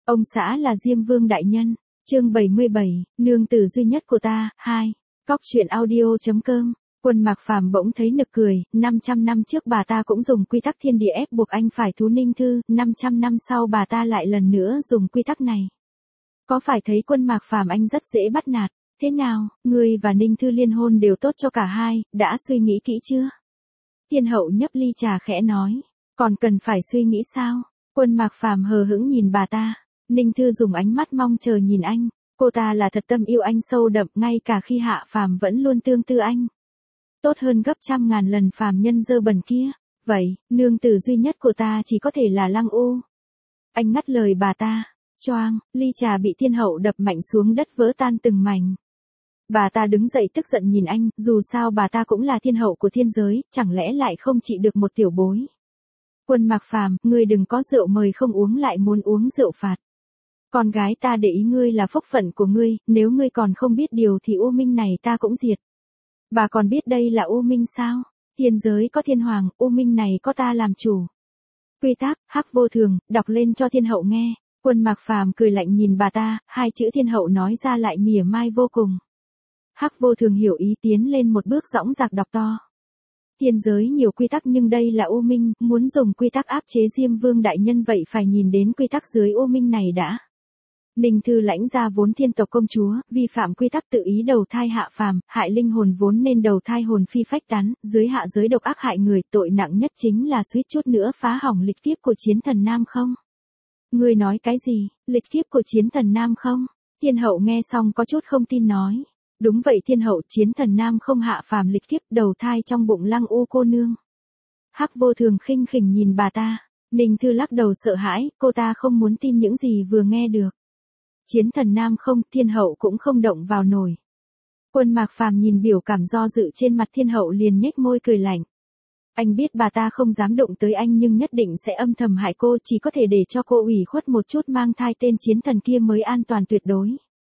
Ông xã là Diêm Vương đại nhân. Chương 77, nương tử duy nhất của ta, 2. Cóc truyện audio.com. Quân Mạc Phàm bỗng thấy nực cười, 500 năm trước bà ta cũng dùng quy tắc thiên địa ép buộc anh phải thú Ninh Thư, 500 năm sau bà ta lại lần nữa dùng quy tắc này. Có phải thấy Quân Mạc Phàm anh rất dễ bắt nạt? Thế nào, ngươi và Ninh Thư liên hôn đều tốt cho cả hai, đã suy nghĩ kỹ chưa? Thiên hậu nhấp ly trà khẽ nói, còn cần phải suy nghĩ sao? Quân Mạc Phàm hờ hững nhìn bà ta. Ninh Thư dùng ánh mắt mong chờ nhìn anh, cô ta là thật tâm yêu anh sâu đậm, ngay cả khi Hạ Phàm vẫn luôn tương tư anh. Tốt hơn gấp trăm ngàn lần phàm nhân dơ bẩn kia. Vậy, nương tử duy nhất của ta chỉ có thể là Lăng U. Anh ngắt lời bà ta. Choang, ly trà bị thiên hậu đập mạnh xuống đất vỡ tan từng mảnh. Bà ta đứng dậy tức giận nhìn anh, dù sao bà ta cũng là thiên hậu của thiên giới, chẳng lẽ lại không trị được một tiểu bối. Quân Mạc Phàm, ngươi đừng có rượu mời không uống lại muốn uống rượu phạt. Con gái ta để ý ngươi là phúc phận của ngươi, nếu ngươi còn không biết điều thì U Minh này ta cũng diệt. Bà còn biết đây là U Minh sao? Thiên giới có thiên hoàng, U Minh này có ta làm chủ. Quy tắc, Hắc Vô Thường, đọc lên cho thiên hậu nghe. Quân Mạc Phàm cười lạnh nhìn bà ta, hai chữ thiên hậu nói ra lại mỉa mai vô cùng. Hắc Vô Thường hiểu ý tiến lên một bước dõng dạc đọc to. Thiên giới nhiều quy tắc nhưng đây là U Minh, muốn dùng quy tắc áp chế Diêm Vương đại nhân vậy phải nhìn đến quy tắc dưới U Minh này đã. Ninh Thư lãnh ra vốn thiên tộc công chúa, vi phạm quy tắc tự ý đầu thai hạ phàm, hại linh hồn vốn nên đầu thai hồn phi phách tán, dưới hạ giới độc ác hại người, tội nặng nhất chính là suýt chút nữa phá hỏng lịch kiếp của chiến thần Nam không? Ngươi nói cái gì, lịch kiếp của chiến thần Nam không? Thiên hậu nghe xong có chút không tin nói. Đúng vậy thiên hậu, chiến thần Nam không hạ phàm lịch kiếp đầu thai trong bụng Lăng U cô nương. Hắc Vô Thường khinh khỉnh nhìn bà ta. Ninh Thư lắc đầu sợ hãi, cô ta không muốn tin những gì vừa nghe được. Chiến thần Nam không, thiên hậu cũng không động vào nổi. Quân Mạc Phàm nhìn biểu cảm do dự trên mặt thiên hậu liền nhếch môi cười lạnh. Anh biết bà ta không dám động tới anh nhưng nhất định sẽ âm thầm hại cô, chỉ có thể để cho cô ủy khuất một chút mang thai tên chiến thần kia mới an toàn tuyệt đối.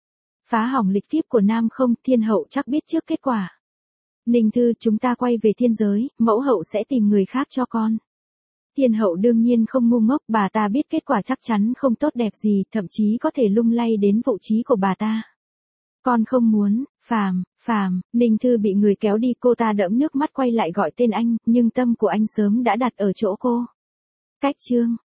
Phá hỏng lịch kiếp của Nam không, thiên hậu chắc biết trước kết quả. Ninh Thư, chúng ta quay về thiên giới, mẫu hậu sẽ tìm người khác cho con. Thiên hậu đương nhiên không ngu ngốc, bà ta biết kết quả chắc chắn không tốt đẹp gì, thậm chí có thể lung lay đến vị trí của bà ta. Con không muốn, Phàm, Ninh Thư bị người kéo đi, cô ta đẫm nước mắt quay lại gọi tên anh, nhưng tâm của anh sớm đã đặt ở chỗ cô. Cách chương